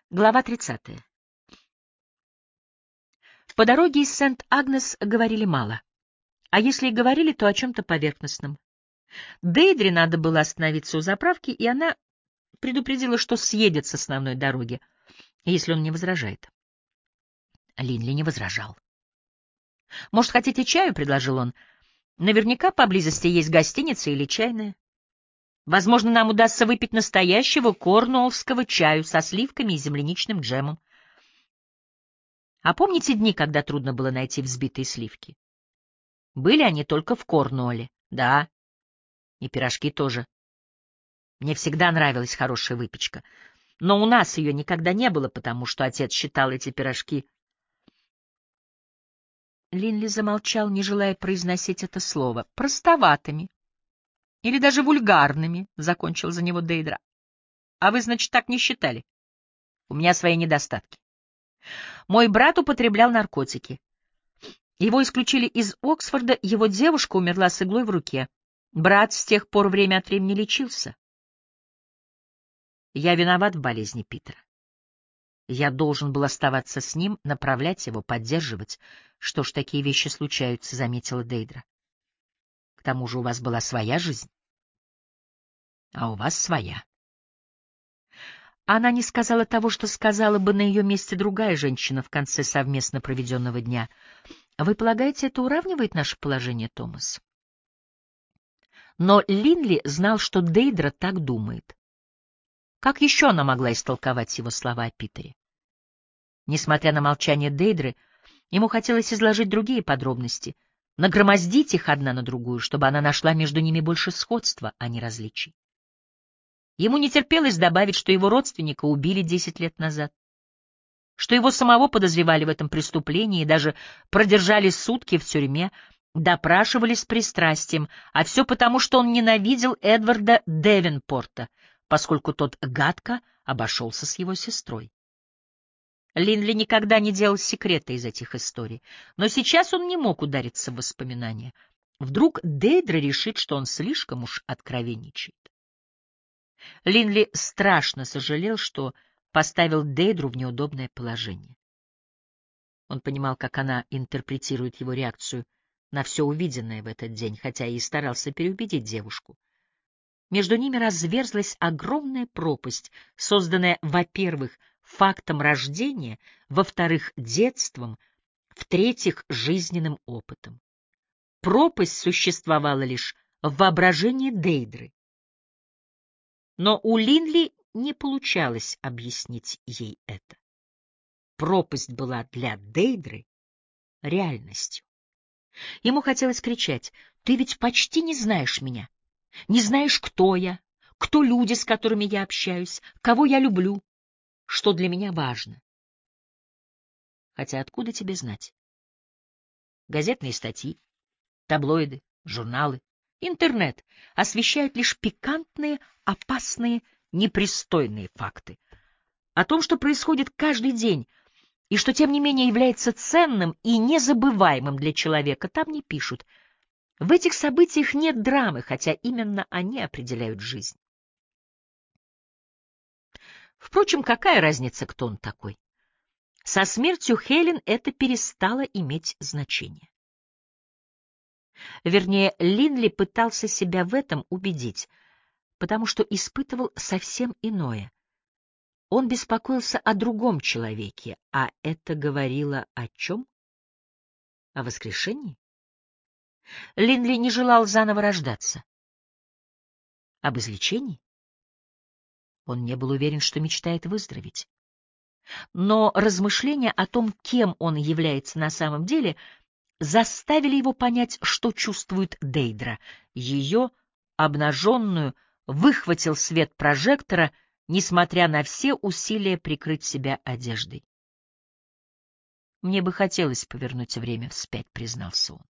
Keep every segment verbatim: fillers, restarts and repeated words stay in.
Глава тридцатая. По дороге из Сент-Агнес говорили мало, а если и говорили, то о чем-то поверхностном. Дейдре надо было остановиться у заправки, и она предупредила, что съедет с основной дороги, если он не возражает. Линли не возражал. «Может, хотите чаю?» — предложил он. «Наверняка поблизости есть гостиница или чайная. Возможно, нам удастся выпить настоящего корнуоллского чаю со сливками и земляничным джемом. А помните дни, когда трудно было найти взбитые сливки? Были они только в Корнуолле, да, и пирожки тоже. Мне всегда нравилась хорошая выпечка, но у нас ее никогда не было, потому что отец считал эти пирожки...» Линли замолчал, не желая произносить это слово. «Простоватыми. Или даже вульгарными», — закончил за него Дейдра. «А вы, значит, так не считали? У меня свои недостатки. Мой брат употреблял наркотики. Его исключили из Оксфорда, его девушка умерла с иглой в руке. Брат с тех пор время от времени лечился. Я виноват в болезни Питера. Я должен был оставаться с ним, направлять его, поддерживать. Что ж, такие вещи случаются, — заметила Дейдра. К тому же у вас была своя жизнь, а у вас своя. Она не сказала того, что сказала бы на ее месте другая женщина в конце совместно проведенного дня. Вы полагаете, это уравнивает наше положение, Томас? Но Линли знал, что Дейдра так думает. Как еще она могла истолковать его слова о Питере? Несмотря на молчание Дейдры, ему хотелось изложить другие подробности, нагромоздить их одна на другую, чтобы она нашла между ними больше сходства, а не различий. Ему не терпелось добавить, что его родственника убили десять лет назад, что его самого подозревали в этом преступлении и даже продержали сутки в тюрьме, допрашивали с пристрастием, а все потому, что он ненавидел Эдварда Девенпорта, поскольку тот гадко обошелся с его сестрой. Линли никогда не делал секрета из этих историй, но сейчас он не мог удариться в воспоминания. Вдруг Дейдра решит, что он слишком уж откровенничает. Линли страшно сожалел, что поставил Дейдру в неудобное положение. Он понимал, как она интерпретирует его реакцию на все увиденное в этот день, хотя и старался переубедить девушку. Между ними разверзлась огромная пропасть, созданная, во-первых, фактом рождения, во-вторых, детством, в-третьих, жизненным опытом. Пропасть существовала лишь в воображении Дейдры. Но у Линли не получалось объяснить ей это. Пропасть была для Дейдры реальностью. Ему хотелось кричать: «Ты ведь почти не знаешь меня, не знаешь, кто я, кто люди, с которыми я общаюсь, кого я люблю, что для меня важно». Хотя откуда тебе знать? Газетные статьи, таблоиды, журналы, интернет освещают лишь пикантные, опасные, непристойные факты. О том, что происходит каждый день, и что, тем не менее, является ценным и незабываемым для человека, там не пишут. В этих событиях нет драмы, хотя именно они определяют жизнь. Впрочем, какая разница, кто он такой? Со смертью Хелен это перестало иметь значение. Вернее, Линли пытался себя в этом убедить, потому что испытывал совсем иное. Он беспокоился о другом человеке, а это говорило о чем? О воскрешении? Линли не желал заново рождаться. Об излечении? Он не был уверен, что мечтает выздороветь. Но размышления о том, кем он является на самом деле, заставили его понять, что чувствует Дейдра. Ее, обнаженную, выхватил свет прожектора, несмотря на все усилия прикрыть себя одеждой. «Мне бы хотелось повернуть время вспять», — признался он.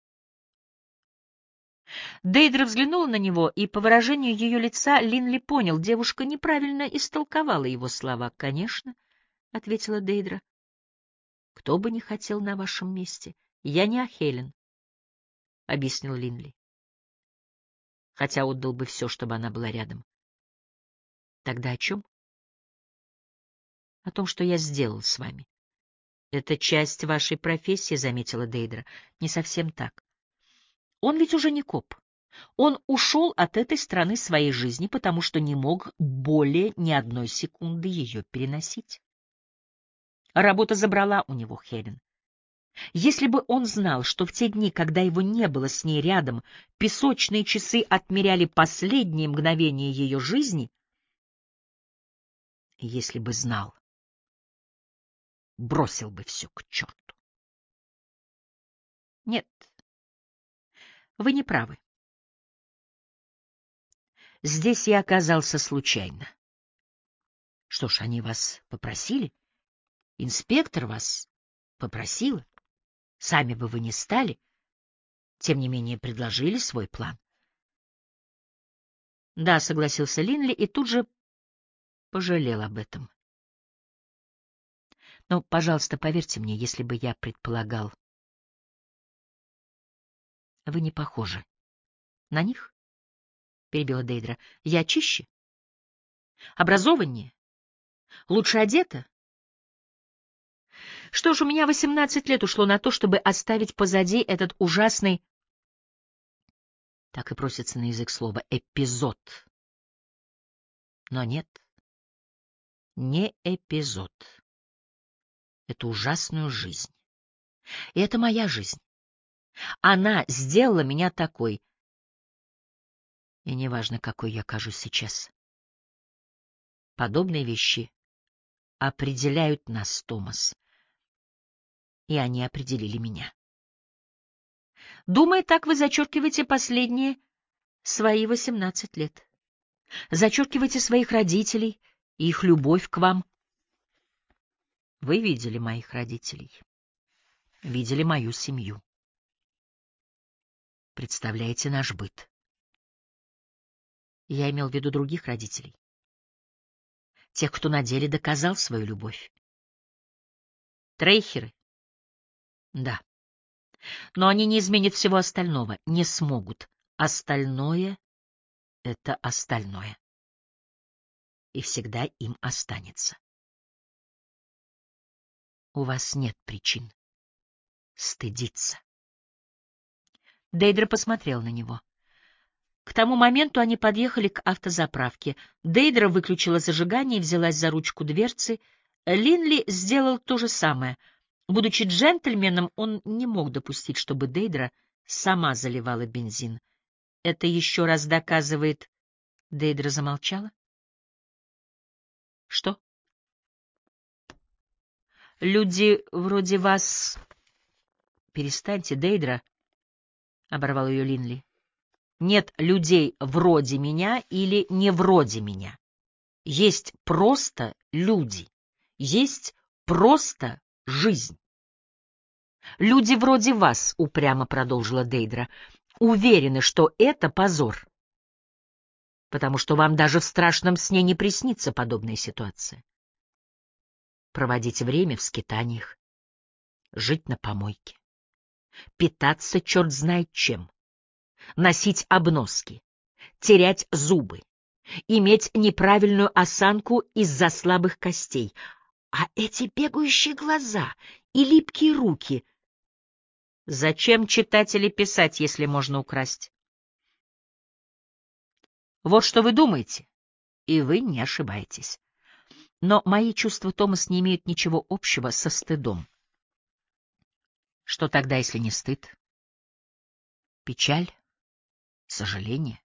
Дейдра взглянула на него, и по выражению ее лица Линли понял, девушка неправильно истолковала его слова. «Конечно», — ответила Дейдра. «Кто бы не хотел на вашем месте? Я не о Хелен», — объяснил Линли. «Хотя отдал бы все, чтобы она была рядом». «Тогда о чем?» о том, что я сделал с вами. Это часть вашей профессии, — заметила Дейдра. Не совсем так. Он ведь уже не коп. Он ушел от этой стороны своей жизни, потому что не мог более ни одной секунды ее переносить. Работа забрала у него Хелен. Если бы он знал, что в те дни, когда его не было с ней рядом, песочные часы отмеряли последние мгновения ее жизни, если бы знал, бросил бы все к черту. Нет, вы не правы. Здесь я оказался случайно. Что ж, они вас попросили? Инспектор вас попросила? Сами бы вы не стали. Тем не менее, предложили свой план. Да, согласился Линли и тут же пожалел об этом. Но, пожалуйста, поверьте мне, если бы я предполагал... Вы не похожи на них, — перебила Дейдра. Я чище, образованнее, лучше одета. Что ж, у меня восемнадцать лет ушло на то, чтобы оставить позади этот ужасный, так и просится на язык слова, эпизод. Но нет, не эпизод. Это ужасную жизнь. И это моя жизнь. Она сделала меня такой. И неважно, какой я кажусь сейчас. Подобные вещи определяют нас, Томас. И они определили меня. Думаю, так вы зачеркиваете последние свои восемнадцать лет. Зачеркиваете своих родителей и их любовь к вам. Вы видели моих родителей. Видели мою семью. Представляете наш быт. Я имел в виду других родителей. Тех, кто на деле доказал свою любовь. Трейхеры? Да. Но они не изменят всего остального, не смогут. Остальное — это остальное. И всегда им останется. У вас нет причин стыдиться. Дейдра посмотрел на него. К тому моменту они подъехали к автозаправке. Дейдра выключила зажигание и взялась за ручку дверцы. Линли сделал то же самое. Будучи джентльменом, он не мог допустить, чтобы Дейдра сама заливала бензин. Это еще раз доказывает... Дейдра замолчала. Что? Люди вроде вас... Перестаньте, Дейдра, — оборвал ее Линли. Нет людей вроде меня или не вроде меня. Есть просто люди. Есть просто жизнь. Люди вроде вас, — упрямо продолжила Дейдра, — уверены, что это позор. Потому что вам даже в страшном сне не приснится подобная ситуация. Проводить время в скитаниях, жить на помойке, питаться черт знает чем, носить обноски, терять зубы, иметь неправильную осанку из-за слабых костей. А эти бегающие глаза и липкие руки... Зачем читать или писать, если можно украсть? Вот что вы думаете, и вы не ошибаетесь. Но мои чувства, Томас, не имеют ничего общего со стыдом. Что тогда, если не стыд? Печаль? Сожаление?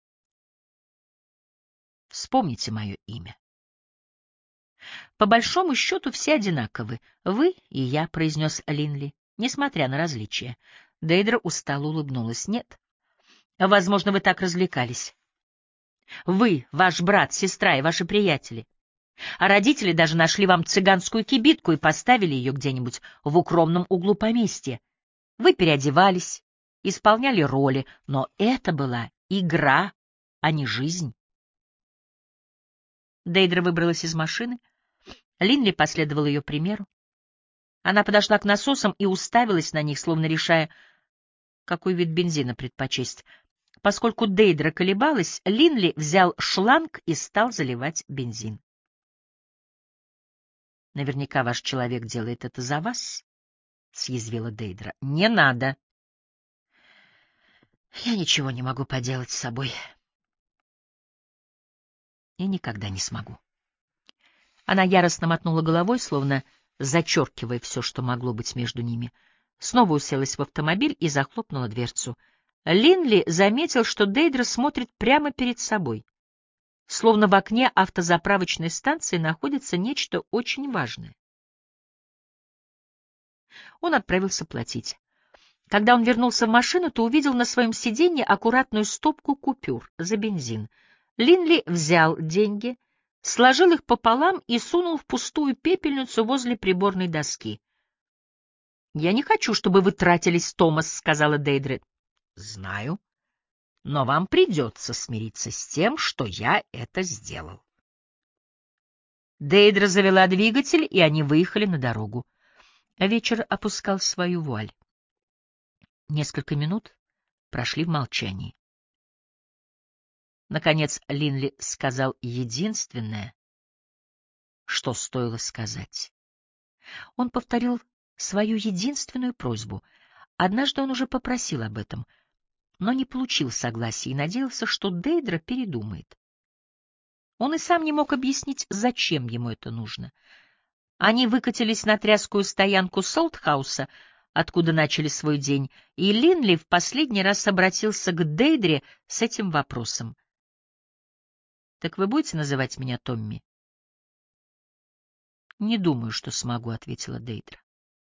Вспомните мое имя. По большому счету все одинаковы. Вы и я, — произнес Линли, несмотря на различия. Дейдра устало улыбнулась. Нет. Возможно, вы так развлекались. Вы, ваш брат, сестра и ваши приятели. А родители даже нашли вам цыганскую кибитку и поставили ее где-нибудь в укромном углу поместья. Вы переодевались, исполняли роли, но это была игра, а не жизнь. Дейдра выбралась из машины. Линли последовал ее примеру. Она подошла к насосам и уставилась на них, словно решая, какой вид бензина предпочесть. Поскольку Дейдра колебалась, Линли взял шланг и стал заливать бензин. Наверняка ваш человек делает это за вас, — съязвила Дейдра. — Не надо. Я ничего не могу поделать с собой. И никогда не смогу. Она яростно мотнула головой, словно зачеркивая все, что могло быть между ними. Снова уселась в автомобиль и захлопнула дверцу. Линли заметил, что Дейдра смотрит прямо перед собой, словно в окне автозаправочной станции находится нечто очень важное. Он отправился платить. Когда он вернулся в машину, то увидел на своем сиденье аккуратную стопку купюр за бензин. Линли взял деньги, сложил их пополам и сунул в пустую пепельницу возле приборной доски. — Я не хочу, чтобы вы тратились, Томас, — сказала Дейдра. — Знаю, но вам придется смириться с тем, что я это сделал. Дейдра завела двигатель, и они выехали на дорогу. Вечер опускал свою вуаль. Несколько минут прошли в молчании. Наконец Линли сказал единственное, что стоило сказать. Он повторил свою единственную просьбу. Однажды он уже попросил об этом, но не получил согласия и надеялся, что Дейдра передумает. Он и сам не мог объяснить, зачем ему это нужно. Они выкатились на тряскую стоянку Солтхауса, откуда начали свой день, и Линли в последний раз обратился к Дейдре с этим вопросом. — Так вы будете называть меня Томми? — Не думаю, что смогу, — ответила Дейдра.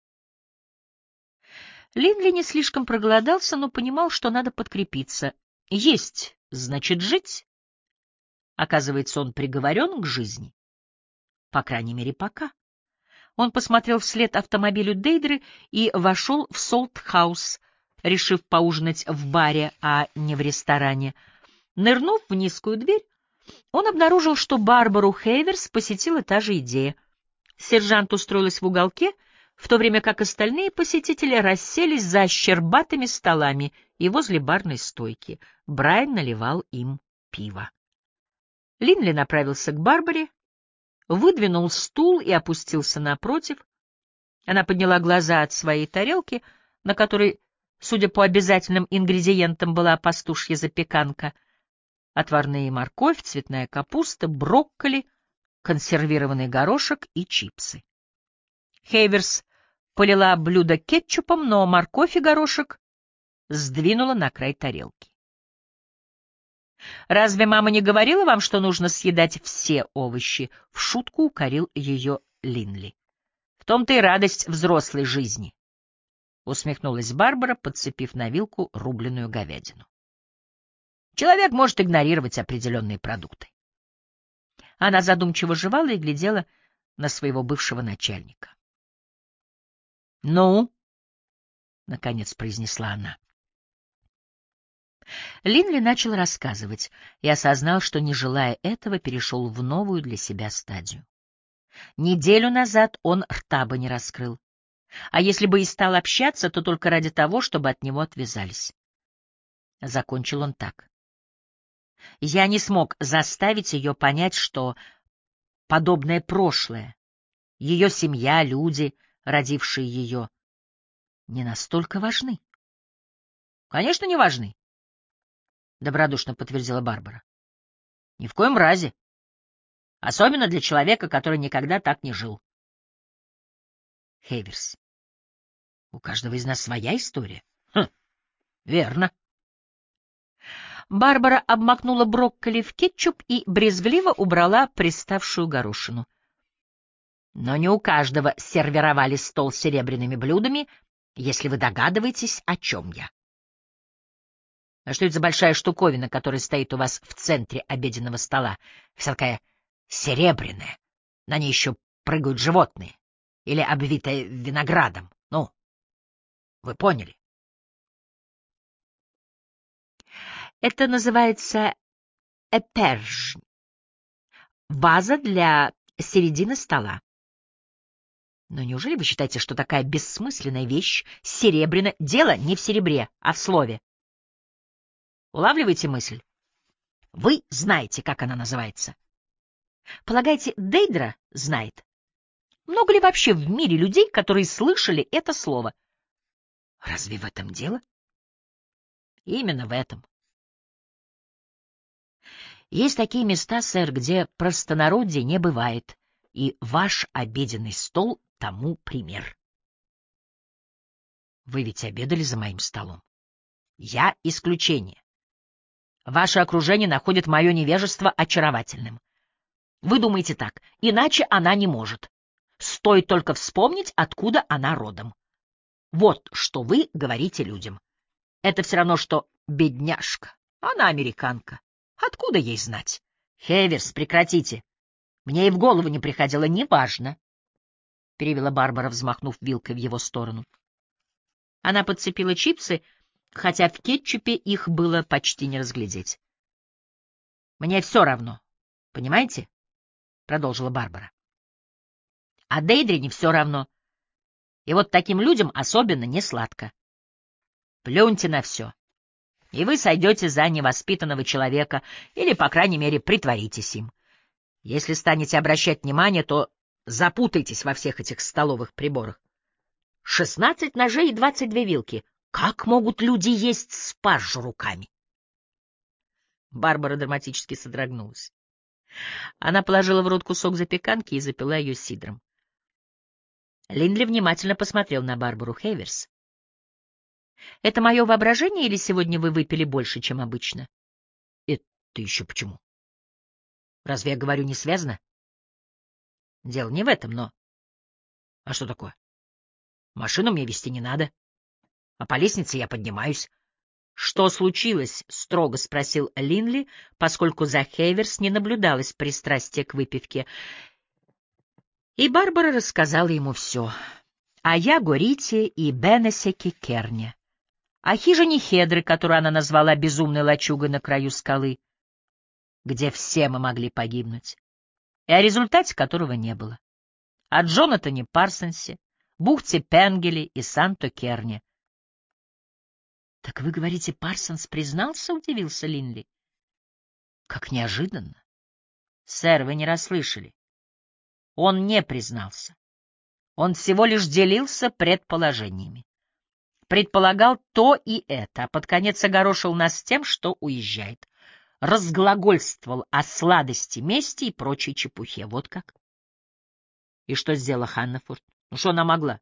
Линли не слишком проголодался, но понимал, что надо подкрепиться. Есть — значит жить. Оказывается, он приговорен к жизни. По крайней мере, пока. Он посмотрел вслед автомобилю Дейдры и вошел в Солтхаус, решив поужинать в баре, а не в ресторане. Нырнув в низкую дверь, он обнаружил, что Барбару Хейверс посетила та же идея. Сержант устроилась в уголке, в то время как остальные посетители расселись за щербатыми столами и возле барной стойки. Брайан наливал им пиво. Линли направился к Барбаре, выдвинул стул и опустился напротив. Она подняла глаза от своей тарелки, на которой, судя по обязательным ингредиентам, была пастушья запеканка, отварные морковь, цветная капуста, брокколи, консервированный горошек и чипсы. Хейверс полила блюдо кетчупом, но морковь и горошек сдвинула на край тарелки. «Разве мама не говорила вам, что нужно съедать все овощи?» — в шутку укорил ее Линли. «В том-то и радость взрослой жизни», — усмехнулась Барбара, подцепив на вилку рубленую говядину. «Человек может игнорировать определенные продукты». Она задумчиво жевала и глядела на своего бывшего начальника. «Ну?» — наконец произнесла она. Линли начал рассказывать и осознал, что, не желая этого, перешел в новую для себя стадию. Неделю назад он рта бы не раскрыл, а если бы и стал общаться, то только ради того, чтобы от него отвязались. Закончил он так. Я не смог заставить ее понять, что подобное прошлое, ее семья, люди, родившие ее, не настолько важны. — Конечно, не важны, — добродушно подтвердила Барбара. — Ни в коем разе. Особенно для человека, который никогда так не жил. Хейверс. У каждого из нас своя история. Хм, верно. Барбара обмакнула брокколи в кетчуп и брезгливо убрала приставшую горошину. Но не у каждого сервировали стол с серебряными блюдами, если вы догадываетесь, о чем я. А что это за большая штуковина, которая стоит у вас в центре обеденного стола? Вся такая серебряная. На ней еще прыгают животные. Или обвитая виноградом. Ну, вы поняли. Это называется эперж. Ваза для середины стола. Но неужели вы считаете, что такая бессмысленная вещь, серебряная, дело не в серебре, а в слове? Улавливаете мысль? Вы знаете, как она называется. Полагаете, Дейдра знает? Много ли вообще в мире людей, которые слышали это слово? Разве в этом дело? Именно в этом. Есть такие места, сэр, где простонародья не бывает, и ваш обеденный стол тому пример. Вы ведь обедали за моим столом. Я исключение. Ваше окружение находит мое невежество очаровательным. Вы думаете так, иначе она не может. Стоит только вспомнить, откуда она родом. Вот что вы говорите людям. Это все равно, что бедняжка. Она американка. Откуда ей знать? Хейверс, прекратите. Мне и в голову не приходило, неважно, — перевела Барбара, взмахнув вилкой в его сторону. Она подцепила чипсы, хотя в кетчупе их было почти не разглядеть. «Мне все равно, понимаете?» — продолжила Барбара. «А Дейдре не все равно. И вот таким людям особенно не сладко. Плюньте на все, и вы сойдете за невоспитанного человека, или, по крайней мере, притворитесь им. Если станете обращать внимание, то запутайтесь во всех этих столовых приборах. Шестнадцать ножей и двадцать две вилки. Как могут люди есть спаржу руками?» Барбара драматически содрогнулась. Она положила в рот кусок запеканки и запила ее сидром. Линдли внимательно посмотрел на Барбару. Хейверс. Это мое воображение, или сегодня вы выпили больше, чем обычно? Это еще почему? Разве я говорю не связано? Дело не в этом, но... А что такое? Машину мне везти не надо. А по лестнице я поднимаюсь. Что случилось? — строго спросил Линли, поскольку за Хейверс не наблюдалось пристрастия к выпивке. И Барбара рассказала ему все. О Ягорите и Бенесеке Керне. О хижине Хедры, которую она назвала безумной лачугой на краю скалы, где все мы могли погибнуть, и о результате которого не было. О Джонатане Парсонсе, бухте Пенгеле и Санто-Керне. — Так вы говорите, Парсонс признался? — удивился Линли. — Как неожиданно. — Сэр, вы не расслышали. Он не признался. Он всего лишь делился предположениями. Предполагал то и это, а под конец огорошил нас тем, что уезжает. Разглагольствовал о сладости мести и прочей чепухе. Вот как. И что сделала Ханнафорд? Ну, что она могла?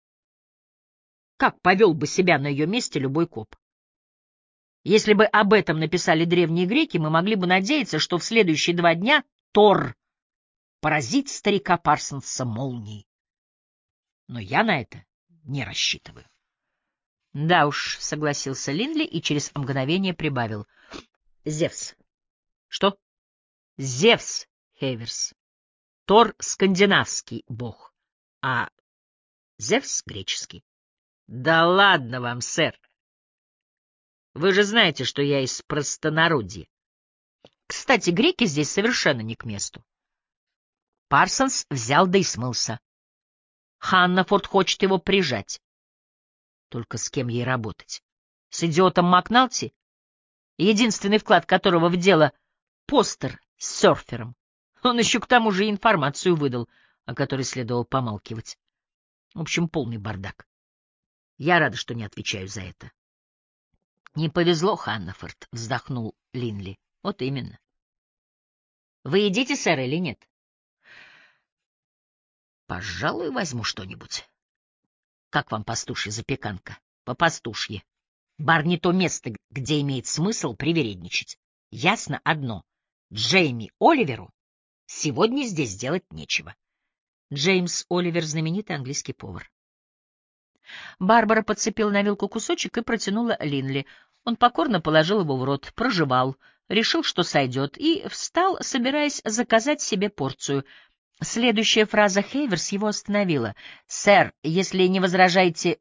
Как повел бы себя на ее месте любой коп? Если бы об этом написали древние греки, мы могли бы надеяться, что в следующие два дня Тор поразит старика Парсонса молнией. Но я на это не рассчитываю. — Да уж, — согласился Линли и через мгновение прибавил. — Зевс. — Что? — Зевс, Хейверс. Тор — скандинавский бог, а Зевс — греческий. — Да ладно вам, сэр. Вы же знаете, что я из простонародья. Кстати, греки здесь совершенно не к месту. Парсонс взял да и смылся. Ханнафорд хочет его прижать. Только с кем ей работать? С идиотом Макналти, единственный вклад которого в дело — постер с серфером. Он еще к тому же и информацию выдал, о которой следовало помалкивать. В общем, полный бардак. Я рада, что не отвечаю за это. — Не повезло, Ханнафорд, — вздохнул Линли. — Вот именно. — Вы едите, сэр, или нет? — Пожалуй, возьму что-нибудь. Как вам пастушья запеканка? По-пастушье. Бар не то место, где имеет смысл привередничать. Ясно одно. Джейми Оливеру сегодня здесь делать нечего. Джеймс Оливер — знаменитый английский повар. Барбара подцепила на вилку кусочек и протянула Линли. Он покорно положил его в рот, прожевал, решил, что сойдет, и встал, собираясь заказать себе порцию. Следующая фраза Хейверс его остановила. — Сэр, если не возражаете...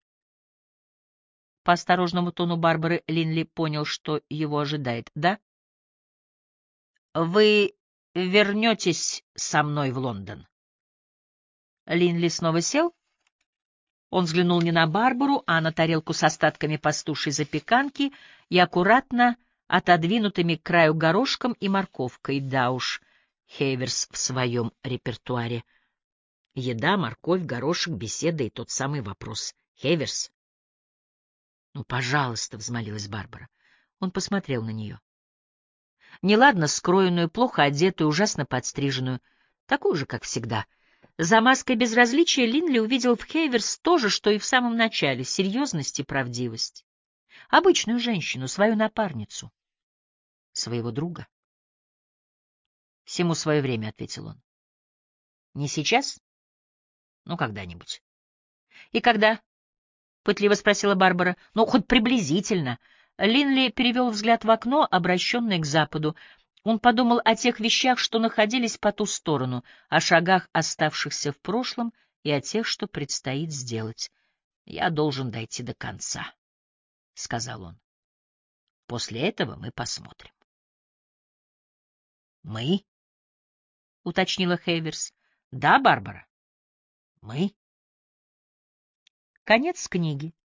По осторожному тону Барбары Линли понял, что его ожидает. — Да? — Вы вернетесь со мной в Лондон? Линли снова сел. Он взглянул не на Барбару, а на тарелку с остатками пастушьей запеканки и аккуратно отодвинутыми к краю горошком и морковкой. Да уж, Хейверс в своем репертуаре. Еда, морковь, горошек, беседа и тот самый вопрос. Хейверс. «Ну, пожалуйста», — взмолилась Барбара. Он посмотрел на нее. Неладно скроенную, плохо одетую, ужасно подстриженную, такую же, как всегда. За маской безразличия Линли увидел в Хейверс то же, что и в самом начале — серьезность и правдивость. Обычную женщину, свою напарницу, своего друга. «Всему свое время», — ответил он. «Не сейчас? Ну, когда-нибудь». «И когда?» — пытливо спросила Барбара. «Ну, хоть приблизительно». Линли перевел взгляд в окно, обращенное к западу. Он подумал о тех вещах, что находились по ту сторону, о шагах, оставшихся в прошлом, и о тех, что предстоит сделать. «Я должен дойти до конца», — сказал он. «После этого мы посмотрим». «Мы?» — уточнила Хейверс. «Да, Барбара, мы». Конец книги.